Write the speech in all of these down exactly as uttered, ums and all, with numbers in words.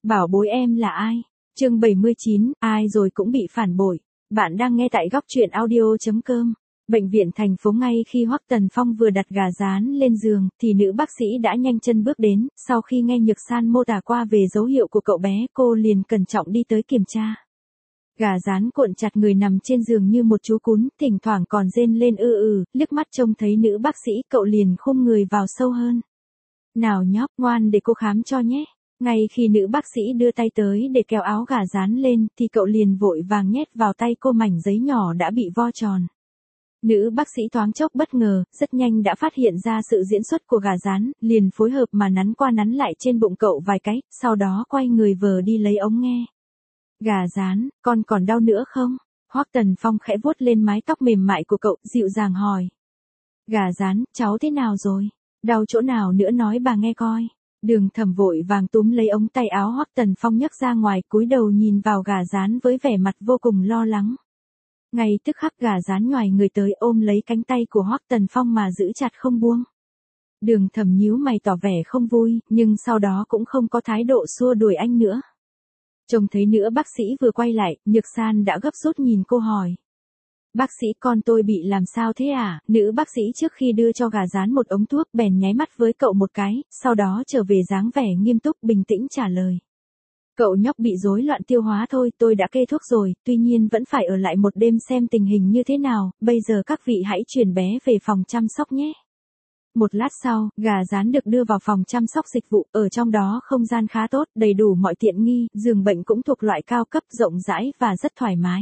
Bảo bối em là ai? Chương bảy mươi chín, ai rồi cũng bị phản bội. Bạn đang nghe tại góc truyện audio chấm com. Bệnh viện thành phố. Ngay khi Hoắc Tần Phong vừa đặt gà rán lên giường, thì nữ bác sĩ đã nhanh chân bước đến, sau khi nghe Nhược San mô tả qua về dấu hiệu của cậu bé, cô liền cẩn trọng đi tới kiểm tra. Gà rán cuộn chặt người nằm trên giường như một chú cún, thỉnh thoảng còn rên lên ư ừ, liếc mắt trông thấy nữ bác sĩ, cậu liền khum người vào sâu hơn. Nào nhóc, ngoan để cô khám cho nhé. Ngay khi nữ bác sĩ đưa tay tới để kéo áo gà rán lên, thì cậu liền vội vàng nhét vào tay cô mảnh giấy nhỏ đã bị vo tròn. Nữ bác sĩ thoáng chốc bất ngờ, rất nhanh đã phát hiện ra sự diễn xuất của gà rán, liền phối hợp mà nắn qua nắn lại trên bụng cậu vài cái, sau đó quay người vờ đi lấy ống nghe. Gà rán, con còn đau nữa không? Hoắc Tần Phong khẽ vuốt lên mái tóc mềm mại của cậu, dịu dàng hỏi. Gà rán, cháu thế nào rồi? Đau chỗ nào nữa nói bà nghe coi. Đường Thẩm vội vàng túm lấy ống tay áo Hoắc Tần Phong nhấc ra ngoài, cúi đầu nhìn vào gà rán với vẻ mặt vô cùng lo lắng. Ngay tức khắc gà rán nhoài người tới ôm lấy cánh tay của Hoắc Tần Phong mà giữ chặt không buông. Đường Thẩm nhíu mày tỏ vẻ không vui, nhưng sau đó cũng không có thái độ xua đuổi anh nữa. Trông thấy nữ bác sĩ vừa quay lại, Nhược San đã gấp rút nhìn cô hỏi. Bác sĩ, con tôi bị làm sao thế à? Nữ bác sĩ trước khi đưa cho gà rán một ống thuốc bèn nháy mắt với cậu một cái, sau đó trở về dáng vẻ nghiêm túc bình tĩnh trả lời. Cậu nhóc bị rối loạn tiêu hóa thôi, tôi đã kê thuốc rồi, tuy nhiên vẫn phải ở lại một đêm xem tình hình như thế nào, bây giờ các vị hãy chuyển bé về phòng chăm sóc nhé. Một lát sau, gà rán được đưa vào phòng chăm sóc dịch vụ, ở trong đó không gian khá tốt, đầy đủ mọi tiện nghi, giường bệnh cũng thuộc loại cao cấp, rộng rãi và rất thoải mái.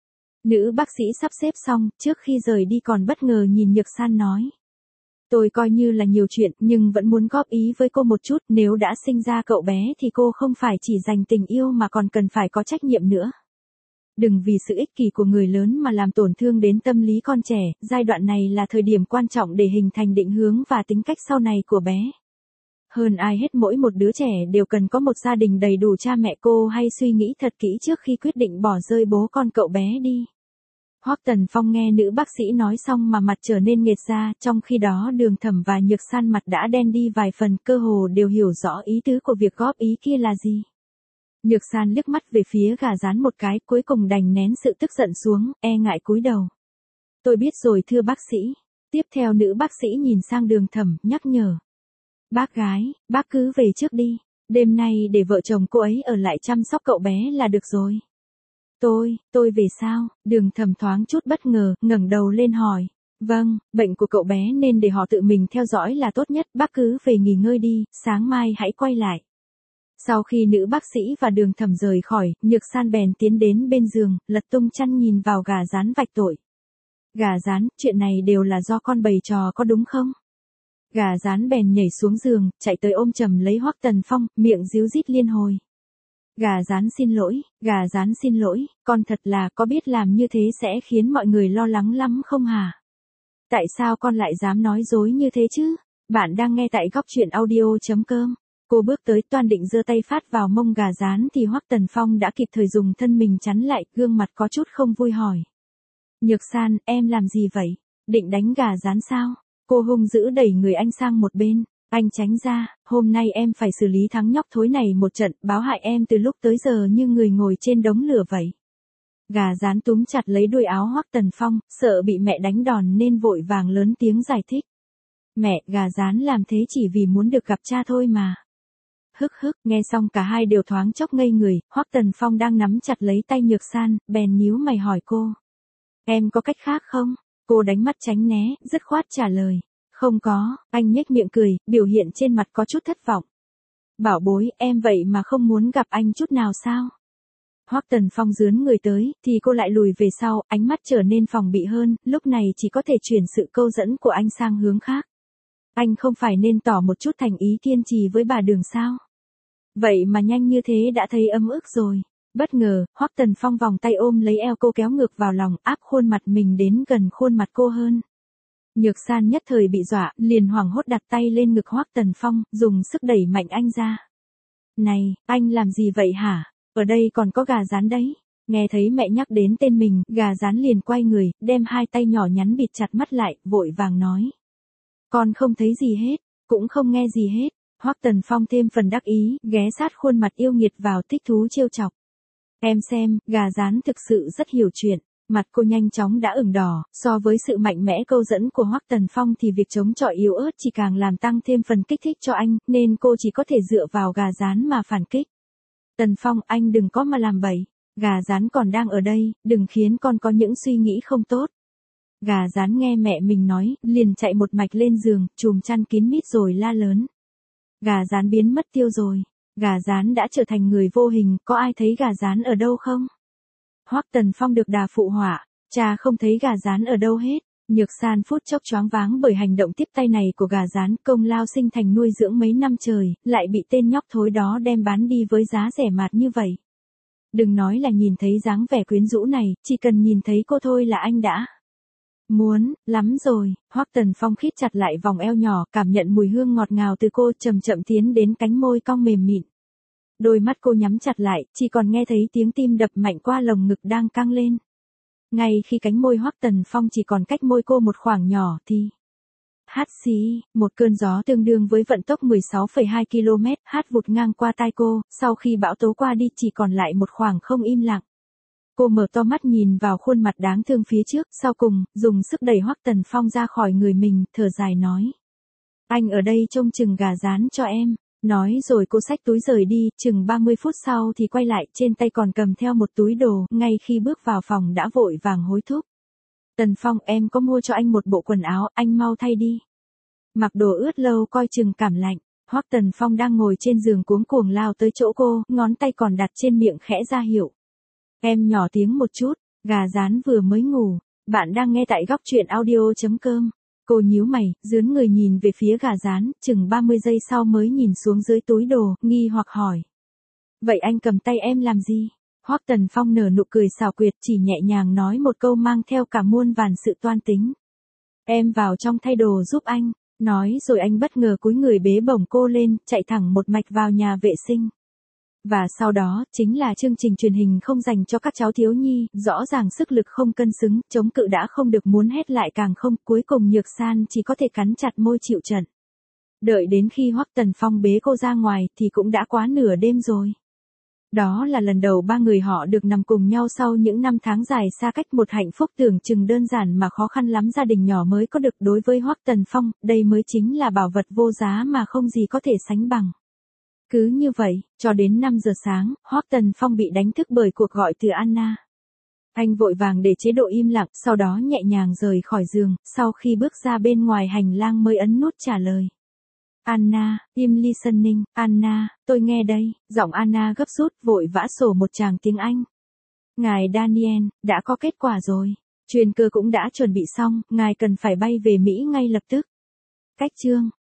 Nữ bác sĩ sắp xếp xong, trước khi rời đi còn bất ngờ nhìn Nhược San nói. Tôi coi như là nhiều chuyện, nhưng vẫn muốn góp ý với cô một chút, nếu đã sinh ra cậu bé thì cô không phải chỉ dành tình yêu mà còn cần phải có trách nhiệm nữa. Đừng vì sự ích kỷ của người lớn mà làm tổn thương đến tâm lý con trẻ, giai đoạn này là thời điểm quan trọng để hình thành định hướng và tính cách sau này của bé. Hơn ai hết mỗi một đứa trẻ đều cần có một gia đình đầy đủ cha mẹ, cô hay suy nghĩ thật kỹ trước khi quyết định bỏ rơi bố con cậu bé đi. Hoắc Tần Phong nghe nữ bác sĩ nói xong mà mặt trở nên nghệt ra, trong khi đó Đường Thẩm và Nhược San mặt đã đen đi vài phần, cơ hồ đều hiểu rõ ý tứ của việc góp ý kia là gì. Nhược San liếc mắt về phía gà rán một cái, cuối cùng đành nén sự tức giận xuống, e ngại cúi đầu. Tôi biết rồi thưa bác sĩ. Tiếp theo nữ bác sĩ nhìn sang Đường Thẩm, nhắc nhở. Bác gái, bác cứ về trước đi, đêm nay để vợ chồng cô ấy ở lại chăm sóc cậu bé là được rồi. Tôi, tôi về sao? Đường Thẩm thoáng chút bất ngờ, ngẩng đầu lên hỏi. Vâng, bệnh của cậu bé nên để họ tự mình theo dõi là tốt nhất, bác cứ về nghỉ ngơi đi, sáng mai hãy quay lại. Sau khi nữ bác sĩ và Đường Thẩm rời khỏi, Nhược San bèn tiến đến bên giường, lật tung chăn nhìn vào gà rán vạch tội. Gà rán, chuyện này đều là do con bày trò có đúng không? Gà rán bèn nhảy xuống giường, chạy tới ôm chầm lấy Hoắc Tần Phong, miệng ríu rít liên hồi. Gà rán xin lỗi, gà rán xin lỗi, con thật là có biết làm như thế sẽ khiến mọi người lo lắng lắm không hả? Tại sao con lại dám nói dối như thế chứ? Bạn đang nghe tại góc truyện audio chấm com. Cô bước tới toan định giơ tay phát vào mông gà rán thì Hoắc Tần Phong đã kịp thời dùng thân mình chắn lại, gương mặt có chút không vui hỏi. Nhược San, em làm gì vậy? Định đánh gà rán sao? Cô hung dữ đẩy người anh sang một bên. Anh tránh ra, hôm nay em phải xử lý thằng nhóc thối này một trận, báo hại em từ lúc tới giờ như người ngồi trên đống lửa vậy. Gà rán túm chặt lấy đuôi áo Hoắc Tần Phong, sợ bị mẹ đánh đòn nên vội vàng lớn tiếng giải thích. Mẹ, gà rán làm thế chỉ vì muốn được gặp cha thôi mà. Hức hức, nghe xong cả hai đều thoáng chốc ngây người, Hoắc Tần Phong đang nắm chặt lấy tay Nhược San, bèn nhíu mày hỏi cô. Em có cách khác không? Cô đánh mắt tránh né, dứt khoát trả lời. Không có, anh nhếch miệng cười, biểu hiện trên mặt có chút thất vọng. Bảo bối, em vậy mà không muốn gặp anh chút nào sao? Hoắc Tần Phong dướn người tới, thì cô lại lùi về sau, ánh mắt trở nên phòng bị hơn, lúc này chỉ có thể chuyển sự câu dẫn của anh sang hướng khác. Anh không phải nên tỏ một chút thành ý kiên trì với bà Đường sao? Vậy mà nhanh như thế đã thấy ấm ức rồi. Bất ngờ, Hoắc Tần Phong vòng tay ôm lấy eo cô kéo ngược vào lòng, áp khuôn mặt mình đến gần khuôn mặt cô hơn. Nhược San nhất thời bị dọa, liền hoảng hốt đặt tay lên ngực Hoắc Tần Phong, dùng sức đẩy mạnh anh ra. Này, anh làm gì vậy hả? Ở đây còn có gà rán đấy. Nghe thấy mẹ nhắc đến tên mình, gà rán liền quay người, đem hai tay nhỏ nhắn bịt chặt mắt lại, vội vàng nói. Con không thấy gì hết, cũng không nghe gì hết. Hoắc Tần Phong thêm phần đắc ý, ghé sát khuôn mặt yêu nghiệt vào thích thú trêu chọc. Em xem, gà rán thực sự rất hiểu chuyện. Mặt cô nhanh chóng đã ửng đỏ, so với sự mạnh mẽ câu dẫn của Hoắc Tần Phong thì việc chống chọi yếu ớt chỉ càng làm tăng thêm phần kích thích cho anh, nên cô chỉ có thể dựa vào gà rán mà phản kích. Tần Phong, anh đừng có mà làm bậy. Gà rán còn đang ở đây, đừng khiến con có những suy nghĩ không tốt. Gà rán nghe mẹ mình nói, liền chạy một mạch lên giường, chùm chăn kín mít rồi la lớn. Gà rán biến mất tiêu rồi. Gà rán đã trở thành người vô hình, có ai thấy gà rán ở đâu không? Hoắc Tần Phong được đà phụ họa, cha không thấy gà rán ở đâu hết. Nhược San phút chốc choáng váng bởi hành động tiếp tay này của gà rán, công lao sinh thành nuôi dưỡng mấy năm trời, lại bị tên nhóc thối đó đem bán đi với giá rẻ mạt như vậy. Đừng nói là nhìn thấy dáng vẻ quyến rũ này, chỉ cần nhìn thấy cô thôi là anh đã muốn lắm rồi. Hoắc Tần Phong khít chặt lại vòng eo nhỏ, cảm nhận mùi hương ngọt ngào từ cô, chậm chậm tiến đến cánh môi cong mềm mịn. Đôi mắt cô nhắm chặt lại, chỉ còn nghe thấy tiếng tim đập mạnh qua lồng ngực đang căng lên. Ngay khi cánh môi Hoắc Tần Phong chỉ còn cách môi cô một khoảng nhỏ thì hát xí, một cơn gió tương đương với vận tốc mười sáu phẩy hai ki lô mét hát vụt ngang qua tai cô, sau khi bão tố qua đi chỉ còn lại một khoảng không im lặng. Cô mở to mắt nhìn vào khuôn mặt đáng thương phía trước, sau cùng, dùng sức đẩy Hoắc Tần Phong ra khỏi người mình, thở dài nói. Anh ở đây trông chừng gà rán cho em. Nói rồi cô xách túi rời đi, chừng ba mươi phút sau thì quay lại, trên tay còn cầm theo một túi đồ, ngay khi bước vào phòng đã vội vàng hối thúc. Tần Phong, em có mua cho anh một bộ quần áo, anh mau thay đi. Mặc đồ ướt lâu coi chừng cảm lạnh. Hoắc Tần Phong đang ngồi trên giường cuống cuồng lao tới chỗ cô, ngón tay còn đặt trên miệng khẽ ra hiệu. Em nhỏ tiếng một chút, gà rán vừa mới ngủ. Bạn đang nghe tại góc truyện audio chấm com. Cô nhíu mày, dướn người nhìn về phía gà rán, chừng ba mươi giây sau mới nhìn xuống dưới túi đồ, nghi hoặc hỏi. Vậy anh cầm tay em làm gì? Hoắc Tần Phong nở nụ cười xảo quyệt, chỉ nhẹ nhàng nói một câu mang theo cả muôn vàn sự toan tính. Em vào trong thay đồ giúp anh. Nói rồi anh bất ngờ cúi người bế bổng cô lên, chạy thẳng một mạch vào nhà vệ sinh. Và sau đó, chính là chương trình truyền hình không dành cho các cháu thiếu nhi, rõ ràng sức lực không cân xứng, chống cự đã không được muốn hét lại càng không, cuối cùng Nhược San chỉ có thể cắn chặt môi chịu trận. Đợi đến khi Hoắc Tần Phong bế cô ra ngoài, thì cũng đã quá nửa đêm rồi. Đó là lần đầu ba người họ được nằm cùng nhau sau những năm tháng dài xa cách, một hạnh phúc tưởng chừng đơn giản mà khó khăn lắm gia đình nhỏ mới có được. Đối với Hoắc Tần Phong, đây mới chính là bảo vật vô giá mà không gì có thể sánh bằng. Cứ như vậy, cho đến năm giờ sáng, Hoắc Tần Phong bị đánh thức bởi cuộc gọi từ Anna. Anh vội vàng để chế độ im lặng, sau đó nhẹ nhàng rời khỏi giường, sau khi bước ra bên ngoài hành lang mới ấn nút trả lời. Anna, im listening, Anna, tôi nghe đây. Giọng Anna gấp rút, vội vã sổ một tràng tiếng Anh. Ngài Daniel, đã có kết quả rồi. Chuyên cơ cũng đã chuẩn bị xong, ngài cần phải bay về Mỹ ngay lập tức. Cách chương